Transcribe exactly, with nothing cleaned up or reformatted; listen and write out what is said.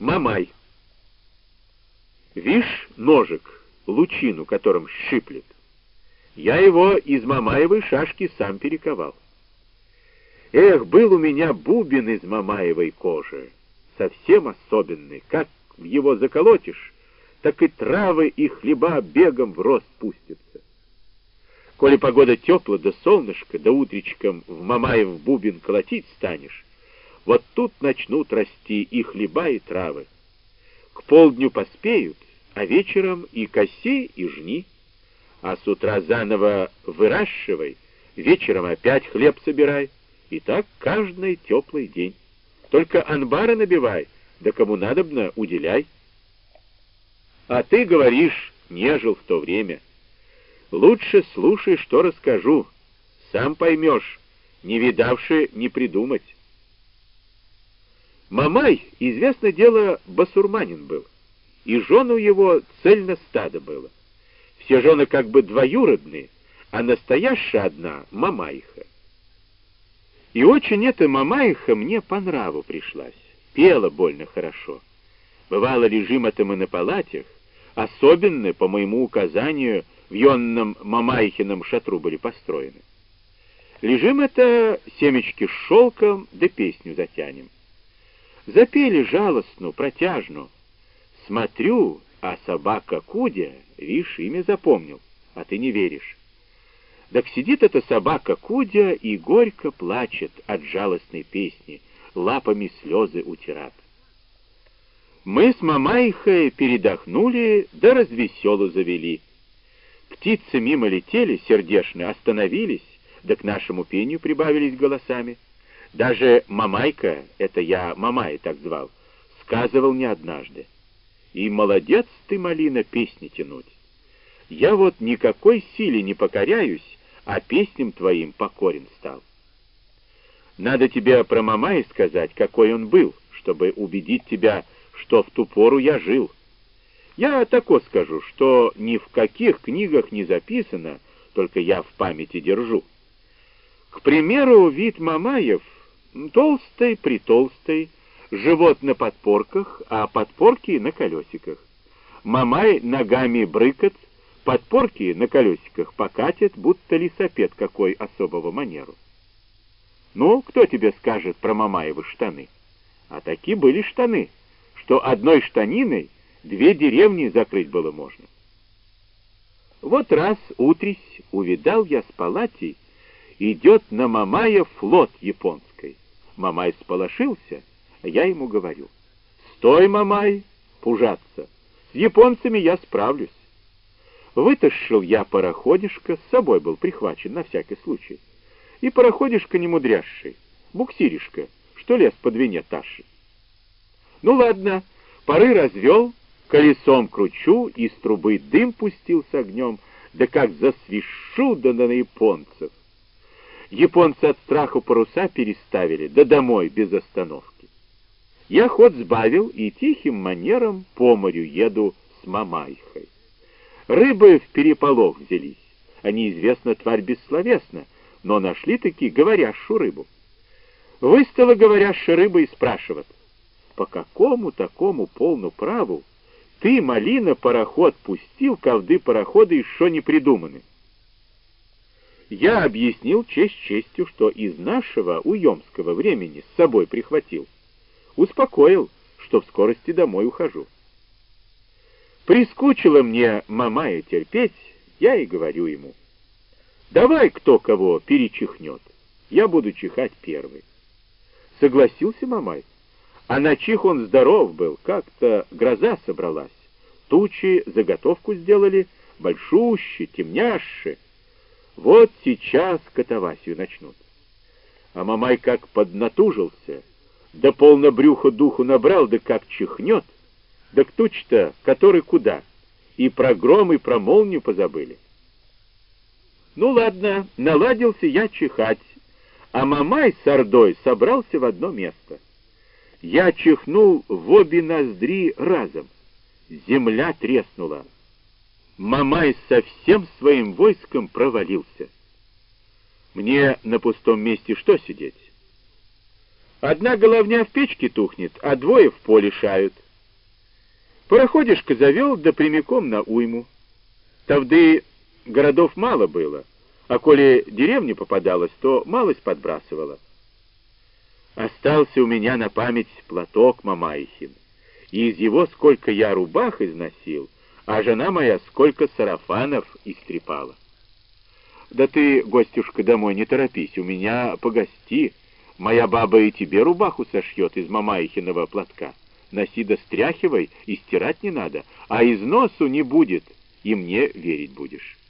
Мамай. Вишь ножик, лучину, которым щиплет. Я его из мамаевой шашки сам перековал. Эх, был у меня бубен из мамаевой кожи, совсем особенный. Как в его заколотишь, так и травы и хлеба бегом в рост пустятся. Коли погода теплая, да солнышко, да утречком в мамаев бубен колотить станешь, вот тут начнут расти и хлеба, и травы. К полдню поспеют, а вечером и коси, и жни. А с утра заново выращивай, вечером опять хлеб собирай. И так каждый теплый день. Только анбары набивай, да кому надобно, уделяй. А ты говоришь, не жил в то время. Лучше слушай, что расскажу. Сам поймешь, не видавши, не придумать. Мамай, известно дело, басурманин был, и жену его цельно стадо было. Все жены как бы двоюродные, а настоящая одна — мамайха. И очень эта мамайха мне по нраву пришлась, пела больно хорошо. Бывало, лежим это мы на палатях, особенно, по моему указанию, в ионном мамайхином шатру были построены. Лежим это, семечки с шелком, да песню затянем. Запели жалостно, протяжно. Смотрю, а собака Кудя, вишь, имя запомнил, а ты не веришь. Так сидит эта собака Кудя и горько плачет от жалостной песни, лапами слезы утират. Мы с мамайхой передохнули, да развеселу завели. Птицы мимо летели, сердешно остановились, да к нашему пению прибавились голосами. Даже мамайка, это я Мамай так звал, сказывал не однажды. И молодец ты, малина, песни тянуть. Я вот никакой силе не покоряюсь, а песням твоим покорен стал. Надо тебе про Мамая сказать, какой он был, чтобы убедить тебя, что в ту пору я жил. Я тако скажу, что ни в каких книгах не записано, только я в памяти держу. К примеру, вид Мамаев толстый, притолстый, живот на подпорках, а подпорки на колесиках. Мамай ногами брыкает, подпорки на колесиках покатит, будто лисапед какой особого манеру. Ну, кто тебе скажет про Мамаевы штаны? А таки были штаны, что одной штаниной две деревни закрыть было можно. Вот раз утрись увидал я с палати, идет на Мамая флот японской. Мамай сполошился, а я ему говорю: «Стой, Мамай, пужаться, с японцами я справлюсь». Вытащил я пароходишко, с собой был прихвачен на всякий случай, и пароходишко немудрящий, буксиришка, что лез по двине таши. Ну ладно, пары развел, колесом кручу, из трубы дым пустил с огнем, да как засвищу, да на японцев. Японцы от страху паруса переставили, да домой без остановки. Я ход сбавил и тихим манером по морю еду с Мамайхой. Рыбы в переполох взялись. Они, известно, тварь бессловесна, но нашли-таки говорящую рыбу. Выстала говорящая рыба и спрашивает: «По какому такому полну праву ты, малина, пароход пустил, ковды парохода еще не придуманы?» Я объяснил честь честью, что из нашего уемского времени с собой прихватил. Успокоил, что в скорости домой ухожу. Прискучило мне Мамая терпеть, я и говорю ему: «Давай кто кого перечихнет, я буду чихать первый». Согласился Мамай, а на чих он здоров был, как-то гроза собралась. Тучи заготовку сделали, большущие, темняшие. Вот сейчас катавасию начнут. А Мамай как поднатужился, да полно брюха духу набрал, да как чихнет, да туч-то, который куда, и про гром, и про молнию позабыли. Ну ладно, наладился я чихать, а Мамай с ордой собрался в одно место. Я чихнул в обе ноздри разом. Земля треснула. Мамай со всем своим войском провалился. Мне на пустом месте что сидеть? Одна головня в печке тухнет, а двое в поле шают. Пароходишко завел, да прямиком на уйму. Тавды городов мало было, а коли деревня попадалась, то малость подбрасывала. Остался у меня на память платок Мамаихин, и из его сколько я рубах износил, а жена моя сколько сарафанов истрепала. Да ты, гостюшка, домой не торопись, у меня погости. Моя баба и тебе рубаху сошьет из Мамаихиного платка. Носи да стряхивай, и стирать не надо, а износу не будет, и мне верить будешь.